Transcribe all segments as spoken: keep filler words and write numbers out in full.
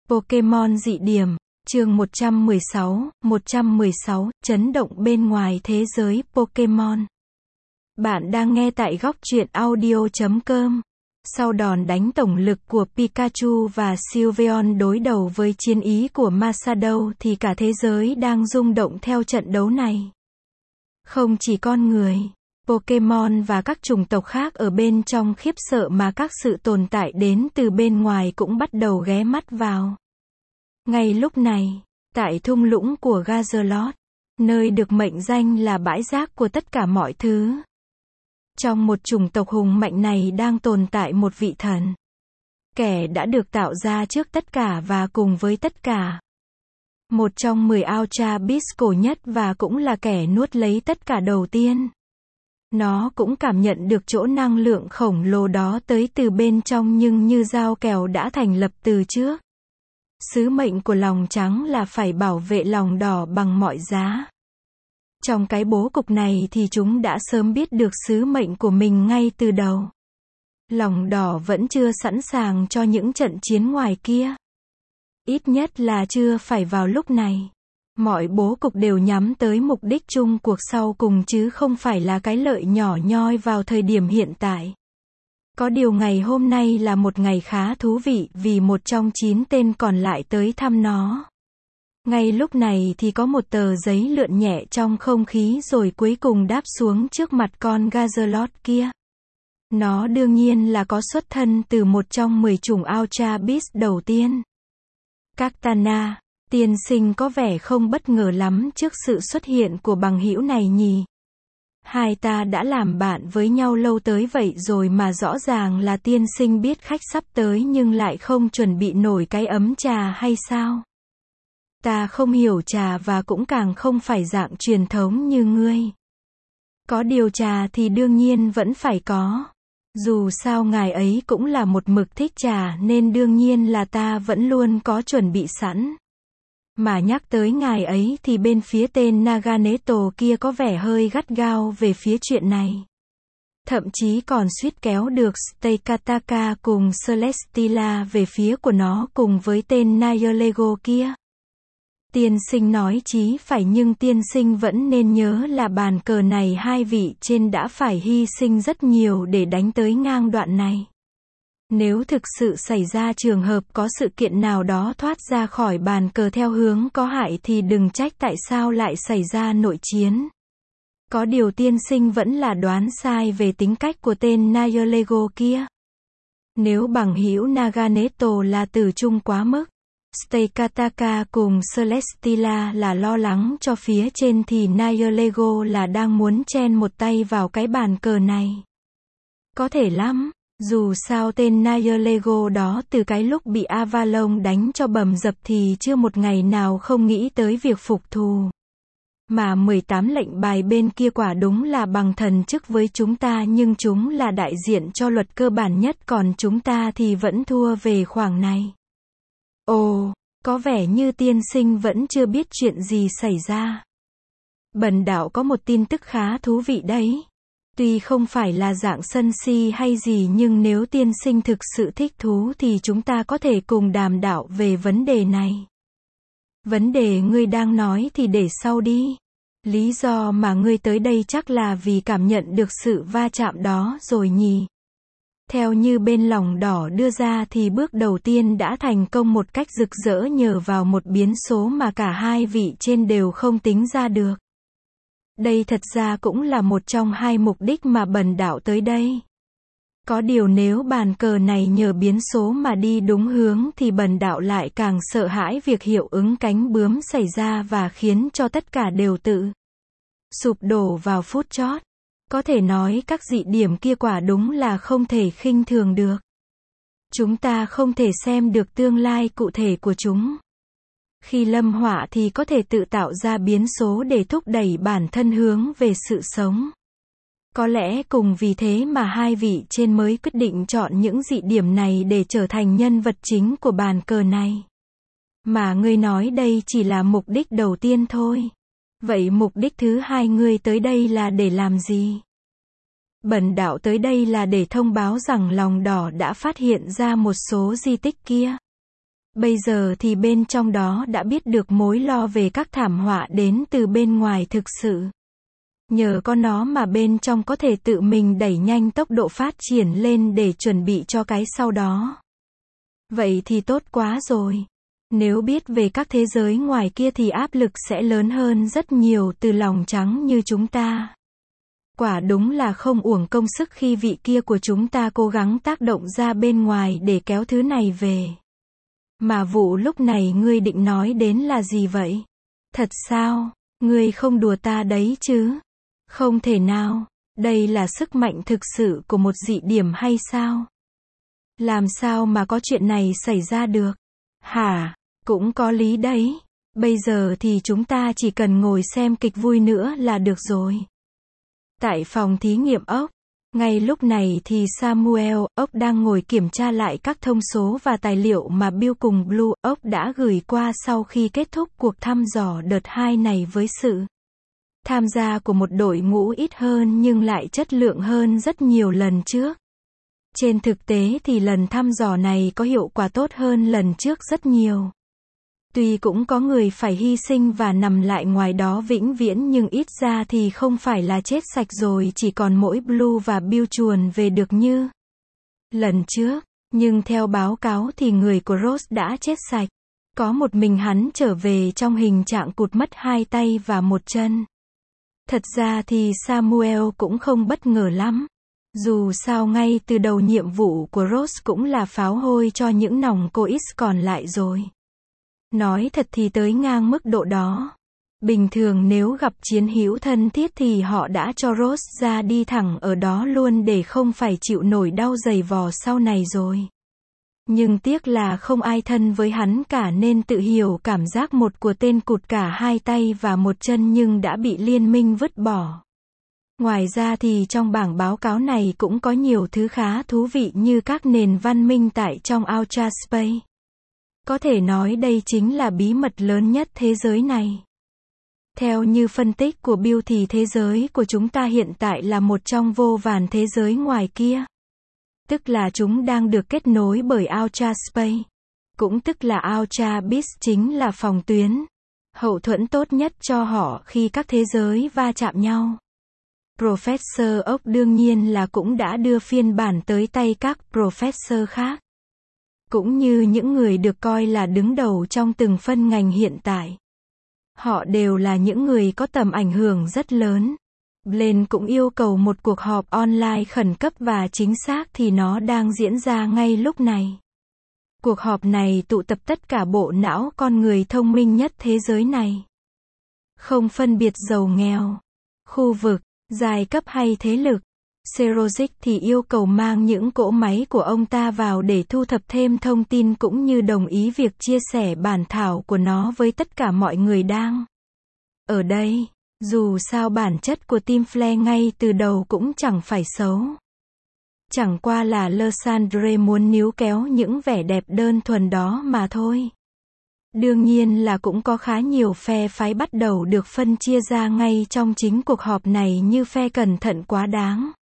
Pokemon dị điểm, chương một trăm mười sáu, một trăm mười sáu, chấn động bên ngoài thế giới Pokemon. Bạn đang nghe tại góc truyện audio chấm com. Sau đòn đánh tổng lực của Pikachu và Sylveon đối đầu với chiến ý của Masadou thì cả thế giới đang rung động theo trận đấu này. Không chỉ con người, Pokemon và các chủng tộc khác ở bên trong khiếp sợ mà các sự tồn tại đến từ bên ngoài cũng bắt đầu ghé mắt vào. Ngay lúc này, tại thung lũng của Gazalot, nơi được mệnh danh là bãi rác của tất cả mọi thứ, trong một chủng tộc hùng mạnh này đang tồn tại một vị thần. Kẻ đã được tạo ra trước tất cả và cùng với tất cả. Một trong mười Ultra Beast cổ nhất và cũng là kẻ nuốt lấy tất cả đầu tiên. Nó cũng cảm nhận được chỗ năng lượng khổng lồ đó tới từ bên trong nhưng như dao kèo đã thành lập từ trước. Sứ mệnh của lòng trắng là phải bảo vệ lòng đỏ bằng mọi giá. Trong cái bố cục này thì chúng đã sớm biết được sứ mệnh của mình ngay từ đầu. Lòng đỏ vẫn chưa sẵn sàng cho những trận chiến ngoài kia. Ít nhất là chưa phải vào lúc này. Mọi bố cục đều nhắm tới mục đích chung cuộc sau cùng chứ không phải là cái lợi nhỏ nhoi vào thời điểm hiện tại. Có điều ngày hôm nay là một ngày khá thú vị vì một trong chín tên còn lại tới thăm nó. Ngay lúc này thì có một tờ giấy lượn nhẹ trong không khí rồi cuối cùng đáp xuống trước mặt con Gazalot kia. Nó đương nhiên là có xuất thân từ một trong mười chủng Ultra Beast đầu tiên. Kartana, tiên sinh có vẻ không bất ngờ lắm trước sự xuất hiện của bằng hữu này nhỉ? Hai ta đã làm bạn với nhau lâu tới vậy rồi mà rõ ràng là tiên sinh biết khách sắp tới nhưng lại không chuẩn bị nổi cái ấm trà hay sao? Ta không hiểu trà và cũng càng không phải dạng truyền thống như ngươi. Có điều trà thì đương nhiên vẫn phải có. Dù sao ngài ấy cũng là một mực thích trà nên đương nhiên là ta vẫn luôn có chuẩn bị sẵn. Mà nhắc tới ngài ấy thì bên phía tên Naganeto kia có vẻ hơi gắt gao về phía chuyện này. Thậm chí còn suýt kéo được Stakataka cùng Celesteela về phía của nó cùng với tên Nihilego kia. Tiên sinh nói chí phải nhưng tiên sinh vẫn nên nhớ là bàn cờ này hai vị trên đã phải hy sinh rất nhiều để đánh tới ngang đoạn này. Nếu thực sự xảy ra trường hợp có sự kiện nào đó thoát ra khỏi bàn cờ theo hướng có hại thì đừng trách tại sao lại xảy ra nội chiến. Có điều tiên sinh vẫn là đoán sai về tính cách của tên Nihilego kia. Nếu bằng hữu Naganeto là từ chung quá mức, Stakataka cùng Celesteela là lo lắng cho phía trên thì Nihilego là đang muốn chen một tay vào cái bàn cờ này. Có thể lắm. Dù sao tên Nihilego đó từ cái lúc bị Avalon đánh cho bầm dập thì chưa một ngày nào không nghĩ tới việc phục thù. Mà mười tám lệnh bài bên kia quả đúng là bằng thần chức với chúng ta nhưng chúng là đại diện cho luật cơ bản nhất còn chúng ta thì vẫn thua về khoảng này. Ồ, có vẻ như tiên sinh vẫn chưa biết chuyện gì xảy ra. Bần đạo có một tin tức khá thú vị đấy. Tuy không phải là dạng sân si hay gì nhưng nếu tiên sinh thực sự thích thú thì chúng ta có thể cùng đàm đạo về vấn đề này. Vấn đề ngươi đang nói thì để sau đi. Lý do mà ngươi tới đây chắc là vì cảm nhận được sự va chạm đó rồi nhỉ? Theo như bên lòng đỏ đưa ra thì bước đầu tiên đã thành công một cách rực rỡ nhờ vào một biến số mà cả hai vị trên đều không tính ra được. Đây thật ra cũng là một trong hai mục đích mà bần đạo tới đây. Có điều nếu bàn cờ này nhờ biến số mà đi đúng hướng thì bần đạo lại càng sợ hãi việc hiệu ứng cánh bướm xảy ra và khiến cho tất cả đều tự sụp đổ vào phút chót. Có thể nói các dị điểm kia quả đúng là không thể khinh thường được. Chúng ta không thể xem được tương lai cụ thể của chúng. Khi lâm họa thì có thể tự tạo ra biến số để thúc đẩy bản thân hướng về sự sống. Có lẽ cùng vì thế mà hai vị trên mới quyết định chọn những dị điểm này để trở thành nhân vật chính của bàn cờ này. Mà ngươi nói đây chỉ là mục đích đầu tiên thôi. Vậy mục đích thứ hai ngươi tới đây là để làm gì? Bần đạo tới đây là để thông báo rằng lòng đỏ đã phát hiện ra một số di tích kia. Bây giờ thì bên trong đó đã biết được mối lo về các thảm họa đến từ bên ngoài thực sự. Nhờ có nó mà bên trong có thể tự mình đẩy nhanh tốc độ phát triển lên để chuẩn bị cho cái sau đó. Vậy thì tốt quá rồi. Nếu biết về các thế giới ngoài kia thì áp lực sẽ lớn hơn rất nhiều từ lòng trắng như chúng ta. Quả đúng là không uổng công sức khi vị kia của chúng ta cố gắng tác động ra bên ngoài để kéo thứ này về. Mà vụ lúc này ngươi định nói đến là gì vậy? Thật sao? Ngươi không đùa ta đấy chứ? Không thể nào. Đây là sức mạnh thực sự của một dị điểm hay sao? Làm sao mà có chuyện này xảy ra được? Hả? Cũng có lý đấy. Bây giờ thì chúng ta chỉ cần ngồi xem kịch vui nữa là được rồi. Tại phòng thí nghiệm ốc, ngay lúc này thì Samuel ốc đang ngồi kiểm tra lại các thông số và tài liệu mà Bill cùng Blue ốc đã gửi qua sau khi kết thúc cuộc thăm dò đợt hai này với sự tham gia của một đội ngũ ít hơn nhưng lại chất lượng hơn rất nhiều lần trước. Trên thực tế thì lần thăm dò này có hiệu quả tốt hơn lần trước rất nhiều. Tuy cũng có người phải hy sinh và nằm lại ngoài đó vĩnh viễn nhưng ít ra thì không phải là chết sạch rồi chỉ còn mỗi Blue và Bill chuồn về được như lần trước. Nhưng theo báo cáo thì người của Ross đã chết sạch. Có một mình hắn trở về trong hình trạng cụt mất hai tay và một chân. Thật ra thì Samuel cũng không bất ngờ lắm. Dù sao ngay từ đầu nhiệm vụ của Ross cũng là pháo hôi cho những nòng coix còn lại rồi. Nói thật thì tới ngang mức độ đó. Bình thường nếu gặp chiến hữu thân thiết thì họ đã cho Ross ra đi thẳng ở đó luôn để không phải chịu nổi đau giày vò sau này rồi. Nhưng tiếc là không ai thân với hắn cả nên tự hiểu cảm giác một của tên cụt cả hai tay và một chân nhưng đã bị liên minh vứt bỏ. Ngoài ra thì trong bảng báo cáo này cũng có nhiều thứ khá thú vị như các nền văn minh tại trong Outer Space. Có thể nói đây chính là bí mật lớn nhất thế giới này. Theo như phân tích của Bill thì thế giới của chúng ta hiện tại là một trong vô vàn thế giới ngoài kia. Tức là chúng đang được kết nối bởi Outer Space. Cũng tức là Outer Beast chính là phòng tuyến, hậu thuẫn tốt nhất cho họ khi các thế giới va chạm nhau. Professor Oak đương nhiên là cũng đã đưa phiên bản tới tay các professor khác. Cũng như những người được coi là đứng đầu trong từng phân ngành hiện tại. Họ đều là những người có tầm ảnh hưởng rất lớn. Blaine cũng yêu cầu một cuộc họp online khẩn cấp và chính xác thì nó đang diễn ra ngay lúc này. Cuộc họp này tụ tập tất cả bộ não con người thông minh nhất thế giới này. Không phân biệt giàu nghèo, khu vực, giai cấp hay thế lực. Serozic thì yêu cầu mang những cỗ máy của ông ta vào để thu thập thêm thông tin cũng như đồng ý việc chia sẻ bản thảo của nó với tất cả mọi người đang ở đây. Dù sao bản chất của Team Flare ngay từ đầu cũng chẳng phải xấu. Chẳng qua là Lysandre muốn níu kéo những vẻ đẹp đơn thuần đó mà thôi. Đương nhiên là cũng có khá nhiều phe phái bắt đầu được phân chia ra ngay trong chính cuộc họp này như phe cẩn thận quá đáng.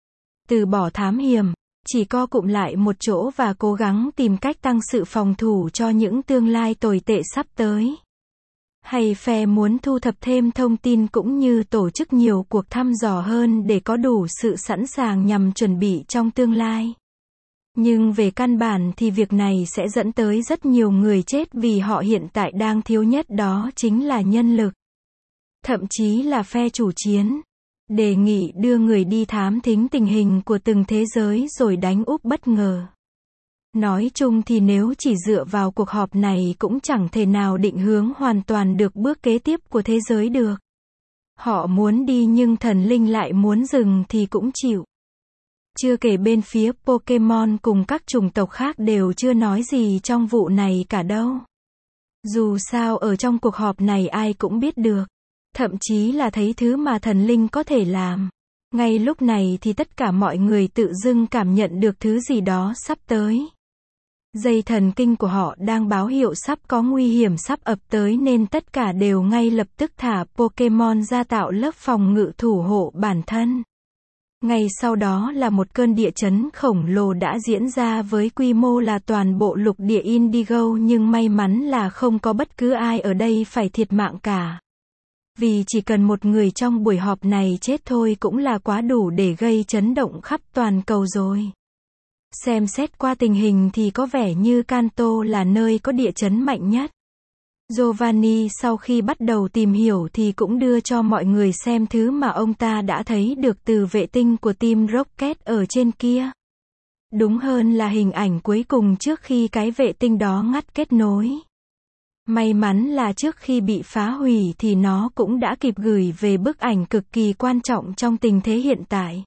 Từ bỏ thám hiểm, chỉ co cụm lại một chỗ và cố gắng tìm cách tăng sự phòng thủ cho những tương lai tồi tệ sắp tới. Hay phe muốn thu thập thêm thông tin cũng như tổ chức nhiều cuộc thăm dò hơn để có đủ sự sẵn sàng nhằm chuẩn bị trong tương lai. Nhưng về căn bản thì việc này sẽ dẫn tới rất nhiều người chết vì họ hiện tại đang thiếu nhất đó chính là nhân lực. Thậm chí là phe chủ chiến. Đề nghị đưa người đi thám thính tình hình của từng thế giới rồi đánh úp bất ngờ. Nói chung thì nếu chỉ dựa vào cuộc họp này cũng chẳng thể nào định hướng hoàn toàn được bước kế tiếp của thế giới được. Họ muốn đi nhưng thần linh lại muốn dừng thì cũng chịu. Chưa kể bên phía Pokemon cùng các chủng tộc khác đều chưa nói gì trong vụ này cả đâu. Dù sao ở trong cuộc họp này ai cũng biết được. Thậm chí là thấy thứ mà thần linh có thể làm. Ngay lúc này thì tất cả mọi người tự dưng cảm nhận được thứ gì đó sắp tới. Dây thần kinh của họ đang báo hiệu sắp có nguy hiểm sắp ập tới nên tất cả đều ngay lập tức thả Pokemon ra tạo lớp phòng ngự thủ hộ bản thân. Ngay sau đó là một cơn địa chấn khổng lồ đã diễn ra với quy mô là toàn bộ lục địa Indigo, nhưng may mắn là không có bất cứ ai ở đây phải thiệt mạng cả. Vì chỉ cần một người trong buổi họp này chết thôi cũng là quá đủ để gây chấn động khắp toàn cầu rồi. Xem xét qua tình hình thì có vẻ như Kanto là nơi có địa chấn mạnh nhất. Giovanni sau khi bắt đầu tìm hiểu thì cũng đưa cho mọi người xem thứ mà ông ta đã thấy được từ vệ tinh của Team Rocket ở trên kia. Đúng hơn là hình ảnh cuối cùng trước khi cái vệ tinh đó ngắt kết nối. May mắn là trước khi bị phá hủy thì nó cũng đã kịp gửi về bức ảnh cực kỳ quan trọng trong tình thế hiện tại.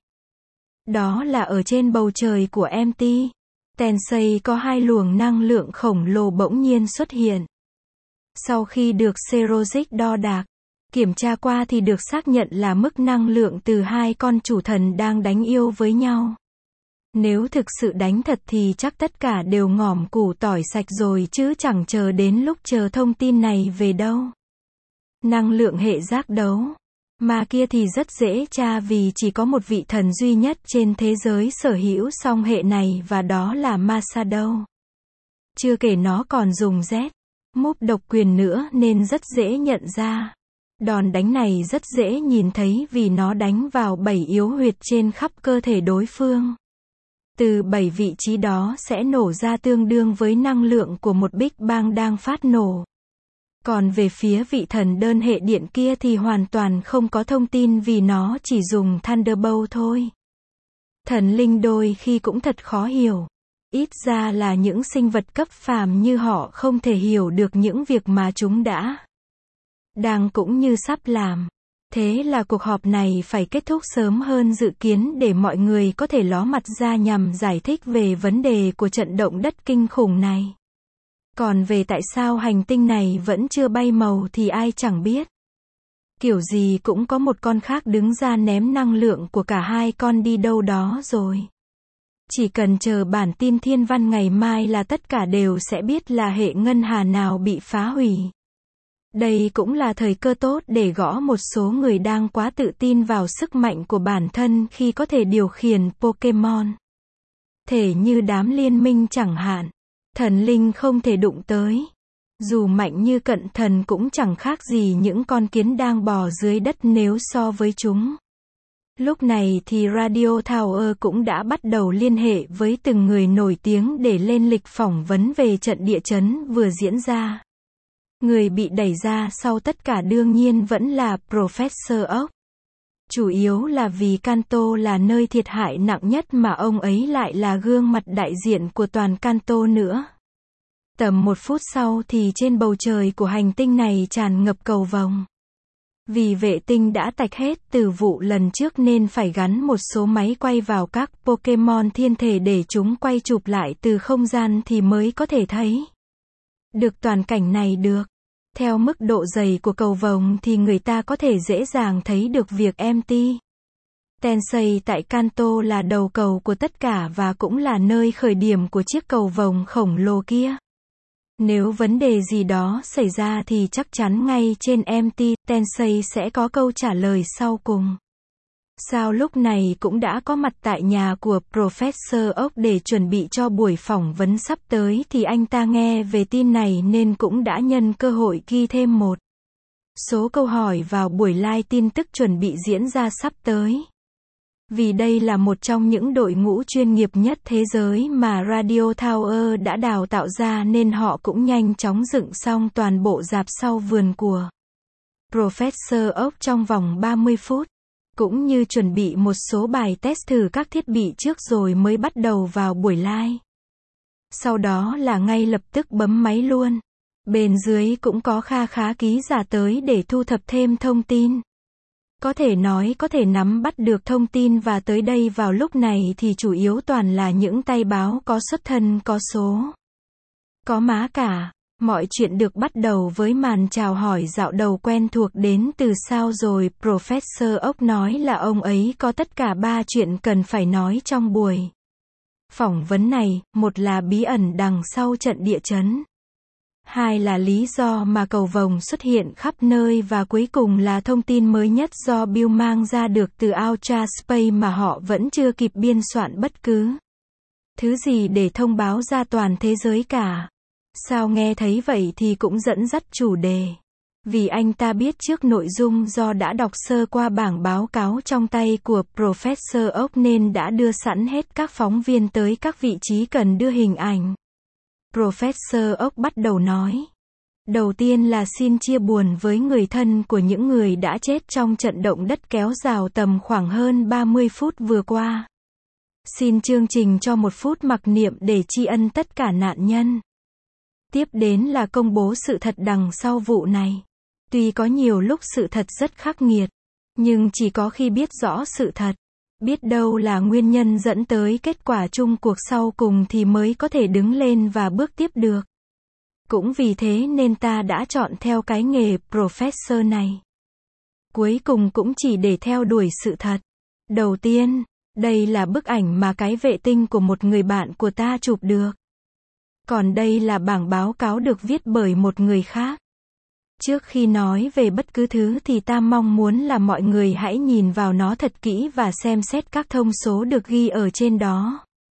Đó là ở trên bầu trời của em tê. Tensei có hai luồng năng lượng khổng lồ bỗng nhiên xuất hiện. Sau khi được Serojic đo đạc, kiểm tra qua thì được xác nhận là mức năng lượng từ hai con chủ thần đang đánh yêu với nhau. Nếu thực sự đánh thật thì chắc tất cả đều ngỏm củ tỏi sạch rồi chứ chẳng chờ đến lúc chờ thông tin này về đâu. Năng lượng hệ giác đấu. Mà kia thì rất dễ tra vì chỉ có một vị thần duy nhất trên thế giới sở hữu song hệ này và đó là Masato. Chưa kể nó còn dùng Z. Move độc quyền nữa nên rất dễ nhận ra. Đòn đánh này rất dễ nhìn thấy vì nó đánh vào bảy yếu huyệt trên khắp cơ thể đối phương. Từ bảy vị trí đó sẽ nổ ra tương đương với năng lượng của một Big Bang đang phát nổ. Còn về phía vị thần đơn hệ điện kia thì hoàn toàn không có thông tin vì nó chỉ dùng Thunderbolt thôi. Thần linh đôi khi cũng thật khó hiểu. Ít ra là những sinh vật cấp phàm như họ không thể hiểu được những việc mà chúng đã đang cũng như sắp làm. Thế là cuộc họp này phải kết thúc sớm hơn dự kiến để mọi người có thể ló mặt ra nhằm giải thích về vấn đề của trận động đất kinh khủng này. Còn về tại sao hành tinh này vẫn chưa bay màu thì ai chẳng biết. Kiểu gì cũng có một con khác đứng ra ném năng lượng của cả hai con đi đâu đó rồi. Chỉ cần chờ bản tin thiên văn ngày mai là tất cả đều sẽ biết là hệ ngân hà nào bị phá hủy. Đây cũng là thời cơ tốt để gõ một số người đang quá tự tin vào sức mạnh của bản thân khi có thể điều khiển Pokemon. Thể như đám liên minh chẳng hạn. Thần linh không thể đụng tới. Dù mạnh như cận thần cũng chẳng khác gì những con kiến đang bò dưới đất nếu so với chúng. Lúc này thì Radio Tower cũng đã bắt đầu liên hệ với từng người nổi tiếng để lên lịch phỏng vấn về trận địa chấn vừa diễn ra. Người bị đẩy ra sau tất cả đương nhiên vẫn là Professor Oak. Chủ yếu là vì Kanto là nơi thiệt hại nặng nhất mà ông ấy lại là gương mặt đại diện của toàn Kanto nữa. Tầm một phút sau thì trên bầu trời của hành tinh này tràn ngập cầu vồng. Vì vệ tinh đã tạch hết từ vụ lần trước nên phải gắn một số máy quay vào các Pokemon thiên thể để chúng quay chụp lại từ không gian thì mới có thể thấy được toàn cảnh này được. Theo mức độ dày của cầu vồng thì người ta có thể dễ dàng thấy được việc em tê Tensei tại Kanto là đầu cầu của tất cả và cũng là nơi khởi điểm của chiếc cầu vồng khổng lồ kia. Nếu vấn đề gì đó xảy ra thì chắc chắn ngay trên em tê Tensei sẽ có câu trả lời sau cùng. Sao lúc này cũng đã có mặt tại nhà của Professor Oak để chuẩn bị cho buổi phỏng vấn sắp tới thì anh ta nghe về tin này nên cũng đã nhân cơ hội ghi thêm một số câu hỏi vào buổi live tin tức chuẩn bị diễn ra sắp tới. Vì đây là một trong những đội ngũ chuyên nghiệp nhất thế giới mà Radio Tower đã đào tạo ra nên họ cũng nhanh chóng dựng xong toàn bộ rạp sau vườn của Professor Oak trong vòng ba mươi phút. Cũng như chuẩn bị một số bài test thử các thiết bị trước rồi mới bắt đầu vào buổi live. Sau đó là ngay lập tức bấm máy luôn. Bên dưới cũng có kha khá ký giả tới để thu thập thêm thông tin. Có thể nói có thể nắm bắt được thông tin và tới đây vào lúc này thì chủ yếu toàn là những tay báo có xuất thân có số. Có má cả. Mọi chuyện được bắt đầu với màn chào hỏi dạo đầu quen thuộc đến từ sao rồi. Professor Oak nói là ông ấy có tất cả ba chuyện cần phải nói trong buổi phỏng vấn này. Một là bí ẩn đằng sau trận địa chấn. Hai là lý do mà cầu vồng xuất hiện khắp nơi và cuối cùng là thông tin mới nhất do Bill mang ra được từ Outer Space mà họ vẫn chưa kịp biên soạn bất cứ thứ gì để thông báo ra toàn thế giới cả. Sao nghe thấy vậy thì cũng dẫn dắt chủ đề. Vì anh ta biết trước nội dung do đã đọc sơ qua bảng báo cáo trong tay của Professor Oak nên đã đưa sẵn hết các phóng viên tới các vị trí cần đưa hình ảnh. Professor Oak bắt đầu nói. Đầu tiên là xin chia buồn với người thân của những người đã chết trong trận động đất kéo dài tầm khoảng hơn ba mươi phút vừa qua. Xin chương trình cho một phút mặc niệm để tri ân tất cả nạn nhân. Tiếp đến là công bố sự thật đằng sau vụ này. Tuy có nhiều lúc sự thật rất khắc nghiệt, nhưng chỉ có khi biết rõ sự thật, biết đâu là nguyên nhân dẫn tới kết quả chung cuộc sau cùng thì mới có thể đứng lên và bước tiếp được. Cũng vì thế nên ta đã chọn theo cái nghề professor này. Cuối cùng cũng chỉ để theo đuổi sự thật. Đầu tiên, đây là bức ảnh mà cái vệ tinh của một người bạn của ta chụp được. Còn đây là bảng báo cáo được viết bởi một người khác. Trước khi nói về bất cứ thứ thì ta mong muốn là mọi người hãy nhìn vào nó thật kỹ và xem xét các thông số được ghi ở trên đó.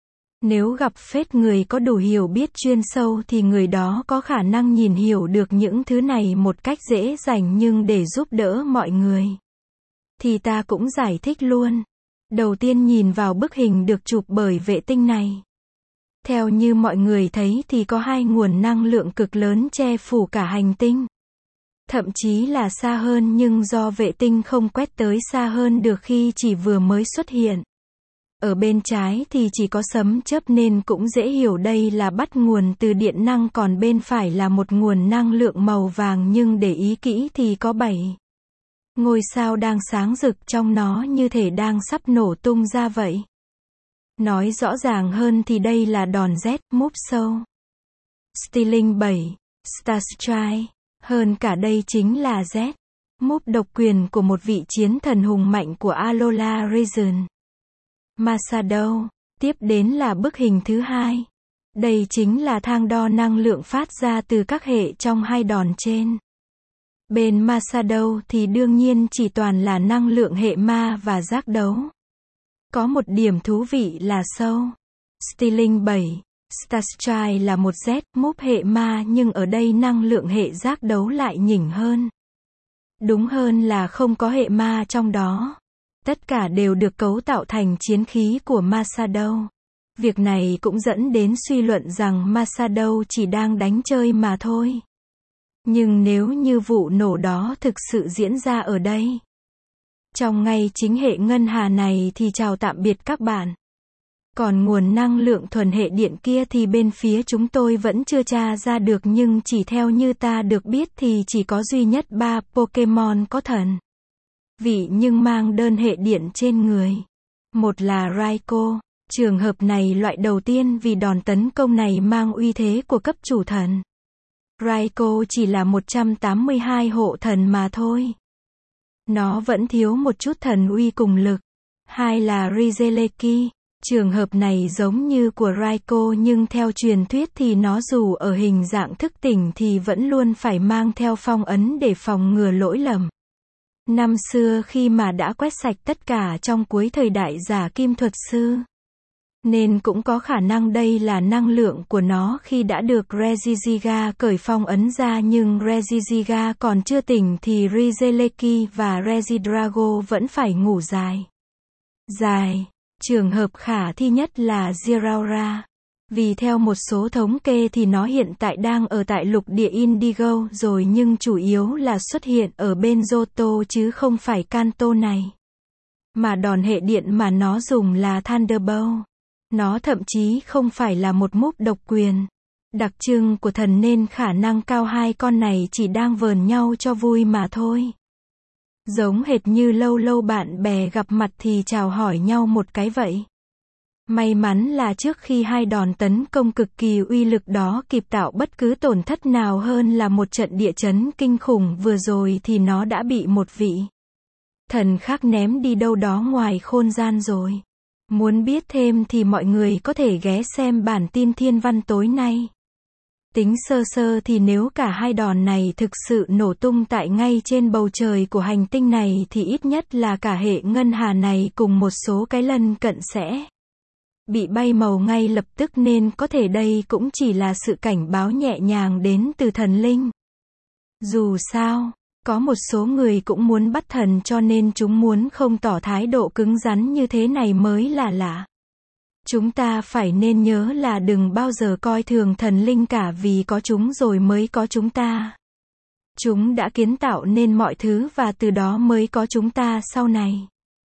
Nếu gặp phết người có đủ hiểu biết chuyên sâu thì người đó có khả năng nhìn hiểu được những thứ này một cách dễ dàng, nhưng để giúp đỡ mọi người thì ta cũng giải thích luôn. Đầu tiên nhìn vào bức hình được chụp bởi vệ tinh này. Theo như mọi người thấy thì có hai nguồn năng lượng cực lớn che phủ cả hành tinh. Thậm chí là xa hơn, nhưng do vệ tinh không quét tới xa hơn được khi chỉ vừa mới xuất hiện. Ở bên trái thì chỉ có sấm chớp nên cũng dễ hiểu đây là bắt nguồn từ điện năng, còn bên phải là một nguồn năng lượng màu vàng, nhưng để ý kỹ thì có bảy ngôi sao đang sáng rực trong nó như thể đang sắp nổ tung ra vậy. Nói rõ ràng hơn thì đây là đòn Z, move show. Stealing bảy, Star Strike. Hơn cả đây chính là Z, move độc quyền của một vị chiến thần hùng mạnh của Alola Region. Masado. Tiếp đến là bức hình thứ hai. Đây chính là thang đo năng lượng phát ra từ các hệ trong hai đòn trên. Bên Masado thì đương nhiên chỉ toàn là năng lượng hệ ma và giác đấu. Có một điểm thú vị là sâu. Stealing bảy, Starstrike là một Z, move hệ ma, nhưng ở đây năng lượng hệ giác đấu lại nhỉnh hơn. Đúng hơn là không có hệ ma trong đó. Tất cả đều được cấu tạo thành chiến khí của Masado. Việc này cũng dẫn đến suy luận rằng Masado chỉ đang đánh chơi mà thôi. Nhưng nếu như vụ nổ đó thực sự diễn ra ở đây, trong ngay chính hệ ngân hà này thì chào tạm biệt các bạn. Còn nguồn năng lượng thuần hệ điện kia thì bên phía chúng tôi vẫn chưa tra ra được, nhưng chỉ theo như ta được biết thì chỉ có duy nhất ba Pokemon có thần vị nhưng mang đơn hệ điện trên người. Một là Raikou. Trường hợp này loại đầu tiên vì đòn tấn công này mang uy thế của cấp chủ thần. Raikou chỉ là một trăm tám mươi hai hộ thần mà thôi. Nó vẫn thiếu một chút thần uy cùng lực. Hai là Rizeleki. Trường hợp này giống như của Raikou, nhưng theo truyền thuyết thì nó dù ở hình dạng thức tỉnh thì vẫn luôn phải mang theo phong ấn để phòng ngừa lỗi lầm. Năm xưa khi mà đã quét sạch tất cả trong cuối thời đại giả kim thuật sư, nên cũng có khả năng đây là năng lượng của nó khi đã được Regigiga cởi phong ấn ra, nhưng Regigiga còn chưa tỉnh thì Rizeleki và Regidrago vẫn phải ngủ dài. Dài. Trường hợp khả thi nhất là Zeraora. Vì theo một số thống kê thì nó hiện tại đang ở tại lục địa Indigo rồi, nhưng chủ yếu là xuất hiện ở bên Johto chứ không phải Kanto này. Mà đòn hệ điện mà nó dùng là Thunderbolt. Nó thậm chí không phải là một move độc quyền đặc trưng của thần, nên khả năng cao hai con này chỉ đang vờn nhau cho vui mà thôi. Giống hệt như lâu lâu bạn bè gặp mặt thì chào hỏi nhau một cái vậy. May mắn là trước khi hai đòn tấn công cực kỳ uy lực đó kịp tạo bất cứ tổn thất nào hơn là một trận địa chấn kinh khủng vừa rồi thì nó đã bị một vị thần khác ném đi đâu đó ngoài không gian rồi. Muốn biết thêm thì mọi người có thể ghé xem bản tin thiên văn tối nay. Tính sơ sơ thì nếu cả hai đòn này thực sự nổ tung tại ngay trên bầu trời của hành tinh này thì ít nhất là cả hệ ngân hà này cùng một số cái lân cận sẽ bị bay màu ngay lập tức, nên có thể đây cũng chỉ là sự cảnh báo nhẹ nhàng đến từ thần linh. Dù sao, có một số người cũng muốn bắt thần cho nên chúng muốn không tỏ thái độ cứng rắn như thế này mới là lạ. Chúng ta phải nên nhớ là đừng bao giờ coi thường thần linh cả, vì có chúng rồi mới có chúng ta. Chúng đã kiến tạo nên mọi thứ và từ đó mới có chúng ta sau này.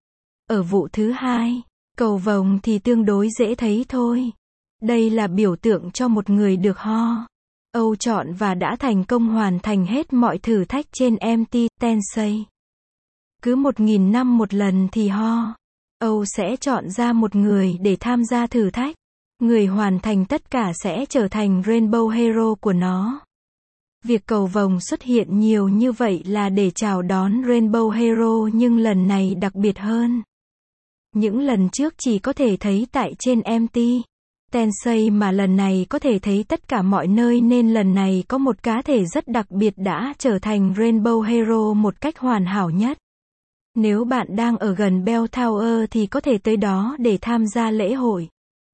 Ở vụ thứ hai, cầu vồng thì tương đối dễ thấy thôi. Đây là biểu tượng cho một người được ho. Âu chọn và đã thành công hoàn thành hết mọi thử thách trên em tê Tensei. Cứ một nghìn năm một lần thì ho. Âu sẽ chọn ra một người để tham gia thử thách. Người hoàn thành tất cả sẽ trở thành Rainbow Hero của nó. Việc cầu vồng xuất hiện nhiều như vậy là để chào đón Rainbow Hero, nhưng lần này đặc biệt hơn. Những lần trước chỉ có thể thấy tại trên em tê Tensei mà lần này có thể thấy tất cả mọi nơi, nên lần này có một cá thể rất đặc biệt đã trở thành Rainbow Hero một cách hoàn hảo nhất. Nếu bạn đang ở gần Bell Tower thì có thể tới đó để tham gia lễ hội.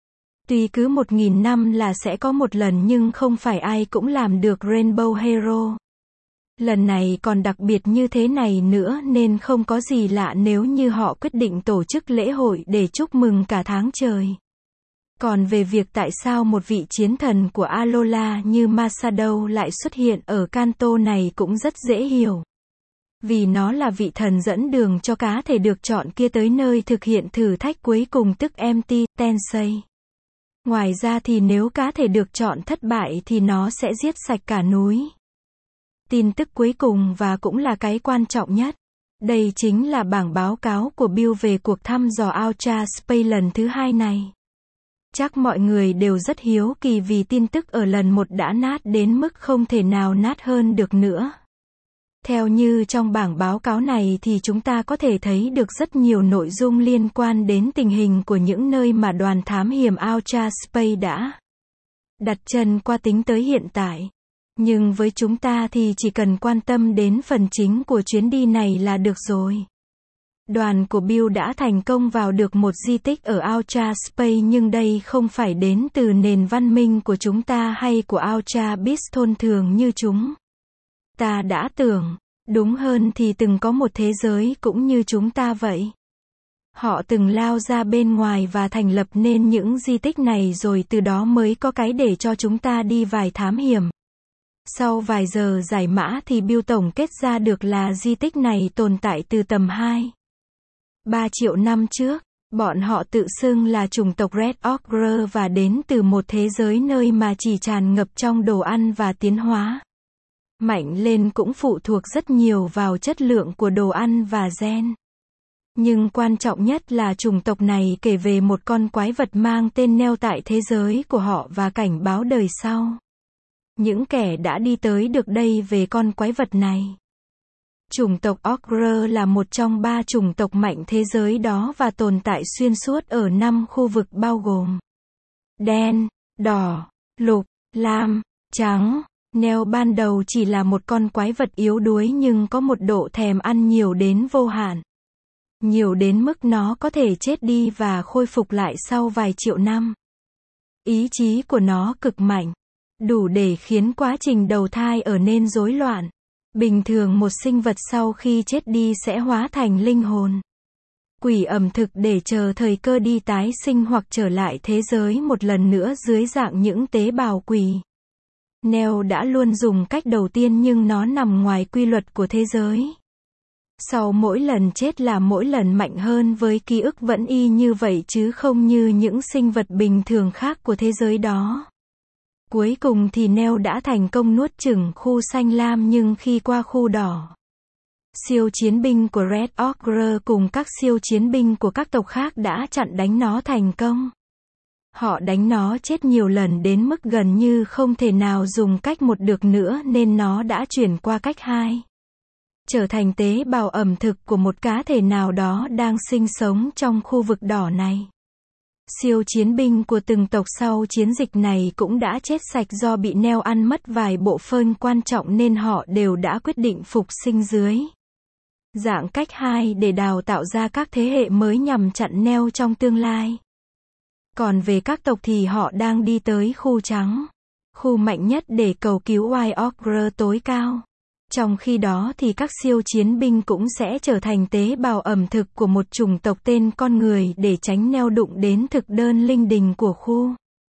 Tuy cứ một nghìn năm là sẽ có một lần nhưng không phải ai cũng làm được Rainbow Hero. Lần này còn đặc biệt như thế này nữa nên không có gì lạ nếu như họ quyết định tổ chức lễ hội để chúc mừng cả tháng trời. Còn về việc tại sao một vị chiến thần của Alola như Masato lại xuất hiện ở Kanto này cũng rất dễ hiểu. Vì nó là vị thần dẫn đường cho cá thể được chọn kia tới nơi thực hiện thử thách cuối cùng, tức em tê Tensei. Ngoài ra thì nếu cá thể được chọn thất bại thì nó sẽ giết sạch cả núi. Tin tức cuối cùng và cũng là cái quan trọng nhất. Đây chính là bảng báo cáo của Bill về cuộc thăm dò Ultra Space lần thứ hai này. Chắc mọi người đều rất hiếu kỳ vì tin tức ở lần một đã nát đến mức không thể nào nát hơn được nữa. Theo như trong bảng báo cáo này thì chúng ta có thể thấy được rất nhiều nội dung liên quan đến tình hình của những nơi mà đoàn thám hiểm Ultra Space đã đặt chân qua tính tới hiện tại. Nhưng với chúng ta thì chỉ cần quan tâm đến phần chính của chuyến đi này là được rồi. Đoàn của Bill đã thành công vào được một di tích ở Ultra Space, nhưng đây không phải đến từ nền văn minh của chúng ta hay của Ultra Beast thông thường như chúng ta đã tưởng. Đúng hơn thì từng có một thế giới cũng như chúng ta vậy. Họ từng lao ra bên ngoài và thành lập nên những di tích này rồi từ đó mới có cái để cho chúng ta đi vài thám hiểm. Sau vài giờ giải mã thì Bill tổng kết ra được là di tích này tồn tại từ tầm hai ba triệu năm trước. Bọn họ tự xưng là chủng tộc Red Ogre và đến từ một thế giới nơi mà chỉ tràn ngập trong đồ ăn và tiến hóa mạnh lên cũng phụ thuộc rất nhiều vào chất lượng của đồ ăn và gen. Nhưng quan trọng nhất là chủng tộc này kể về một con quái vật mang tên Neo tại thế giới của họ và cảnh báo đời sau. Những kẻ đã đi tới được đây về con quái vật này. Chủng tộc Ogre là một trong ba chủng tộc mạnh thế giới đó và tồn tại xuyên suốt ở năm khu vực bao gồm đen, đỏ, lục, lam, trắng. Neo ban đầu chỉ là một con quái vật yếu đuối nhưng có một độ thèm ăn nhiều đến vô hạn. Nhiều đến mức nó có thể chết đi và khôi phục lại sau vài triệu năm. Ý chí của nó cực mạnh, đủ để khiến quá trình đầu thai trở nên rối loạn. Bình thường một sinh vật sau khi chết đi sẽ hóa thành linh hồn quỷ ẩm thực để chờ thời cơ đi tái sinh hoặc trở lại thế giới một lần nữa dưới dạng những tế bào quỷ. Neo đã luôn dùng cách đầu tiên nhưng nó nằm ngoài quy luật của thế giới. Sau mỗi lần chết là mỗi lần mạnh hơn với ký ức vẫn y như vậy chứ không như những sinh vật bình thường khác của thế giới đó. Cuối cùng thì Neo đã thành công nuốt chửng khu xanh lam, nhưng khi qua khu đỏ, siêu chiến binh của Red Ogre cùng các siêu chiến binh của các tộc khác đã chặn đánh nó thành công. Họ đánh nó chết nhiều lần đến mức gần như không thể nào dùng cách một được nữa nên nó đã chuyển qua cách hai. Trở thành tế bào ẩm thực của một cá thể nào đó đang sinh sống trong khu vực đỏ này. Siêu chiến binh của từng tộc sau chiến dịch này cũng đã chết sạch do bị neo ăn mất vài bộ phơn quan trọng nên họ đều đã quyết định phục sinh dưới dạng cách hai để đào tạo ra các thế hệ mới nhằm chặn neo trong tương lai. Còn về các tộc thì họ đang đi tới khu trắng, khu mạnh nhất để cầu cứu White Ogre tối cao. Trong khi đó thì các siêu chiến binh cũng sẽ trở thành tế bào ẩm thực của một chủng tộc tên con người để tránh neo đụng đến thực đơn linh đình của khu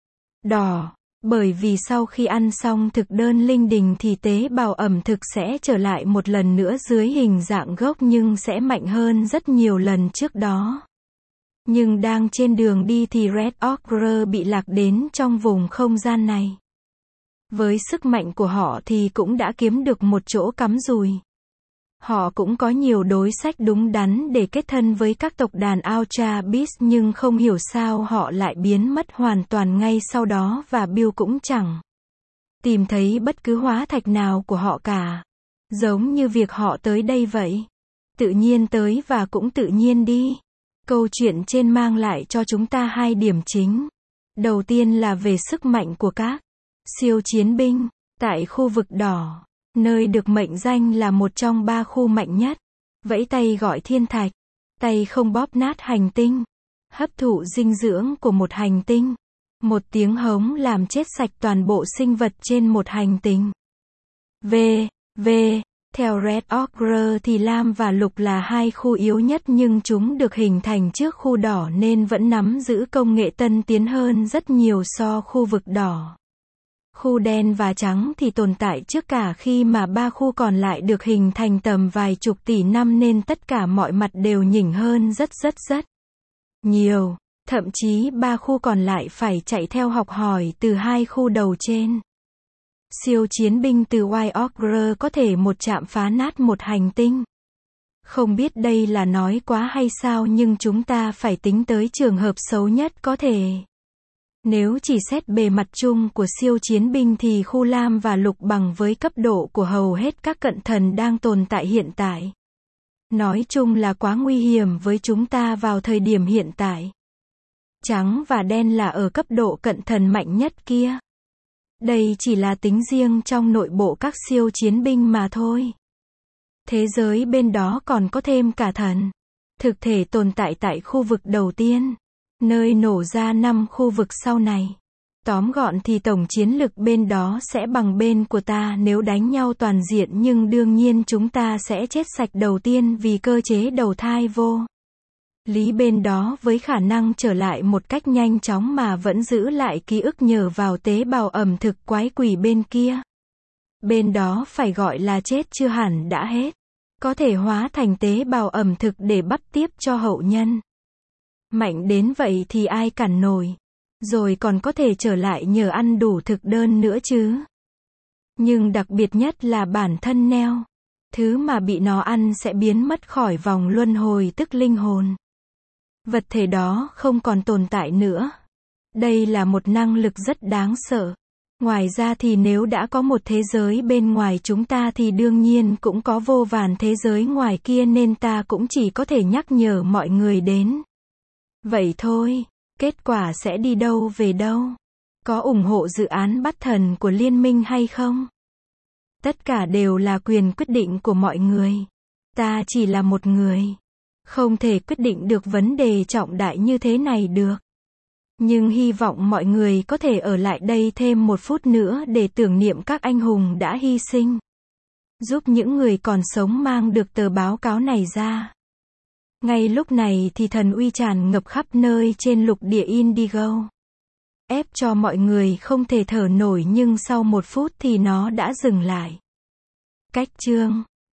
đỏ. Bởi vì sau khi ăn xong thực đơn linh đình thì tế bào ẩm thực sẽ trở lại một lần nữa dưới hình dạng gốc nhưng sẽ mạnh hơn rất nhiều lần trước đó. Nhưng đang trên đường đi thì Red Ogre bị lạc đến trong vùng không gian này. Với sức mạnh của họ thì cũng đã kiếm được một chỗ cắm rùi. Họ cũng có nhiều đối sách đúng đắn để kết thân với các tộc đàn Ultra Beast nhưng không hiểu sao họ lại biến mất hoàn toàn ngay sau đó và Bill cũng chẳng tìm thấy bất cứ hóa thạch nào của họ cả. Giống như việc họ tới đây vậy. Tự nhiên tới và cũng tự nhiên đi. Câu chuyện trên mang lại cho chúng ta hai điểm chính. Đầu tiên là về sức mạnh của các siêu chiến binh tại khu vực đỏ, nơi được mệnh danh là một trong ba khu mạnh nhất. Vẫy tay gọi thiên thạch, tay không bóp nát hành tinh, hấp thụ dinh dưỡng của một hành tinh. Một tiếng hống làm chết sạch toàn bộ sinh vật trên một hành tinh. V. V. Theo Red Ogre thì lam và lục là hai khu yếu nhất nhưng chúng được hình thành trước khu đỏ nên vẫn nắm giữ công nghệ tân tiến hơn rất nhiều so khu vực đỏ. Khu đen và trắng thì tồn tại trước cả khi mà ba khu còn lại được hình thành tầm vài chục tỷ năm nên tất cả mọi mặt đều nhỉnh hơn rất rất rất nhiều. Thậm chí ba khu còn lại phải chạy theo học hỏi từ hai khu đầu trên. Siêu chiến binh từ White Ogre có thể một chạm phá nát một hành tinh. Không biết đây là nói quá hay sao nhưng chúng ta phải tính tới trường hợp xấu nhất có thể. Nếu chỉ xét bề mặt chung của siêu chiến binh thì khu lam và lục bằng với cấp độ của hầu hết các cận thần đang tồn tại hiện tại. Nói chung là quá nguy hiểm với chúng ta vào thời điểm hiện tại. Trắng và đen là ở cấp độ cận thần mạnh nhất kia. Đây chỉ là tính riêng trong nội bộ các siêu chiến binh mà thôi. Thế giới bên đó còn có thêm cả thần thực thể tồn tại tại khu vực đầu tiên, nơi nổ ra năm khu vực sau này. Tóm gọn thì tổng chiến lực bên đó sẽ bằng bên của ta nếu đánh nhau toàn diện nhưng đương nhiên chúng ta sẽ chết sạch đầu tiên vì cơ chế đầu thai vô lý bên đó với khả năng trở lại một cách nhanh chóng mà vẫn giữ lại ký ức nhờ vào tế bào ẩm thực quái quỷ bên kia. Bên đó phải gọi là chết chưa hẳn đã hết. Có thể hóa thành tế bào ẩm thực để bắt tiếp cho hậu nhân. Mạnh đến vậy thì ai cản nổi. Rồi còn có thể trở lại nhờ ăn đủ thực đơn nữa chứ. Nhưng đặc biệt nhất là bản thân neo. Thứ mà bị nó ăn sẽ biến mất khỏi vòng luân hồi tức linh hồn. Vật thể đó không còn tồn tại nữa. Đây là một năng lực rất đáng sợ. Ngoài ra thì nếu đã có một thế giới bên ngoài chúng ta thì đương nhiên cũng có vô vàn thế giới ngoài kia nên ta cũng chỉ có thể nhắc nhở mọi người đến. Vậy thôi, kết quả sẽ đi đâu về đâu? Có ủng hộ dự án bắt thần của liên minh hay không? Tất cả đều là quyền quyết định của mọi người. Ta chỉ là một người. Không thể quyết định được vấn đề trọng đại như thế này được. Nhưng hy vọng mọi người có thể ở lại đây thêm một phút nữa để tưởng niệm các anh hùng đã hy sinh. Giúp những người còn sống mang được tờ báo cáo này ra. Ngay lúc này thì thần uy tràn ngập khắp nơi trên lục địa Indigo. Ép cho mọi người không thể thở nổi nhưng sau một phút thì nó đã dừng lại. Cách chương